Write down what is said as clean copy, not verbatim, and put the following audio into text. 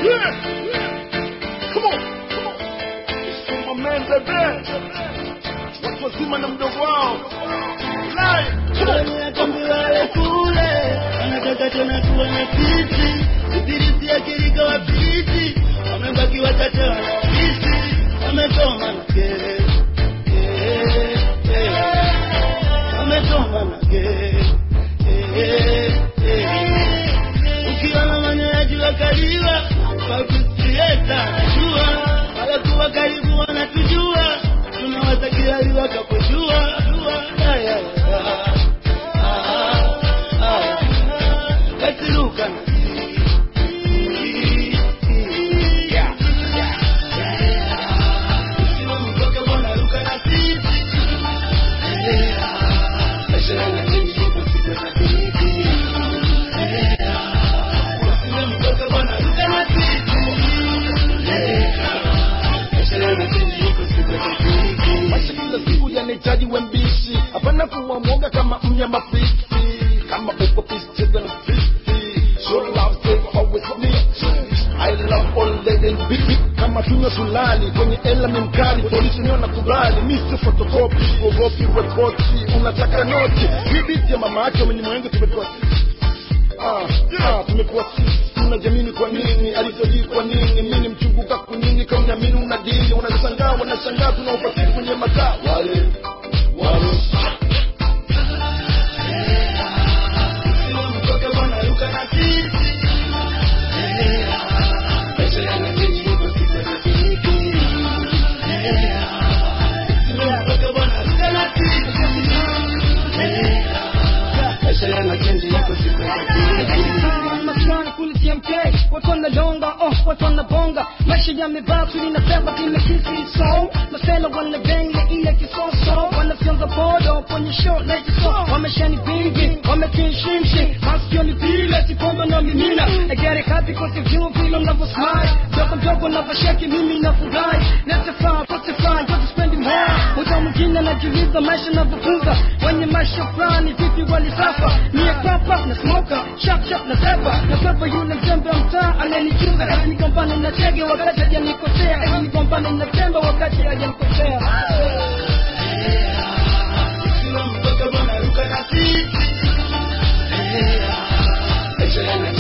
Come on. It's for my man baby. Watu wazima na mdogo wao. Live. Wale kule anataka tena kuwa na sisi, ibilisi akilika wapiti, wamebaki wachache wanafisi, wamesoma na wamesoma na ukiona maneno jua kaliwa kwa kusieta jua, wala kuwa karibu wanatujua, tunawatakia liwa kapojua. Nahitaji wembishi, hapana kuwa mwoga kama mnyama fisi. Kama uko fisi cheza na fisi. Show love stay always me. I love all ladies baby. Kama tunywa sulani kwenye elami mkali, polisi niona kubali. Mr. Photocopy, ugopi repoti, unataka noti. Bibiti ya mama yake mwenye tumepewa sisi. Tumepewa sisi. Unajamini kwa nini, alitojii kwa nini. Mini mchunguka kunini, kama unamini unadini. Unashangaa, wanashangaa, tunaupatili kwenye mataa. Wale watu wanadonga, watu wanabonga, maisha yamebaki ninapenda kimekisi so, masela wanabenga ile kisoso, wanafyonza podo kwenye show na kiso, wameshani bingi, wamekinshimshi, masikio ni vile, sikomba na mimina, I get it happy cause you feel vile unavyosmile, mdogo mdogo unavyashaki mimi nafurahi, netify, justify, you're spending more, muda mwingine najiuliza maisha navyofunza, wenye maisha fulani vipi walisafa, niye papa na smoker, chap na zeba, na pepa yule mjembe mtaa, ananichunga, hadi nikompane na chege wakati hajanikosea, hadi nikompane na temba wakati hajanikosea. Sila mtoka bwana ruka na sisi,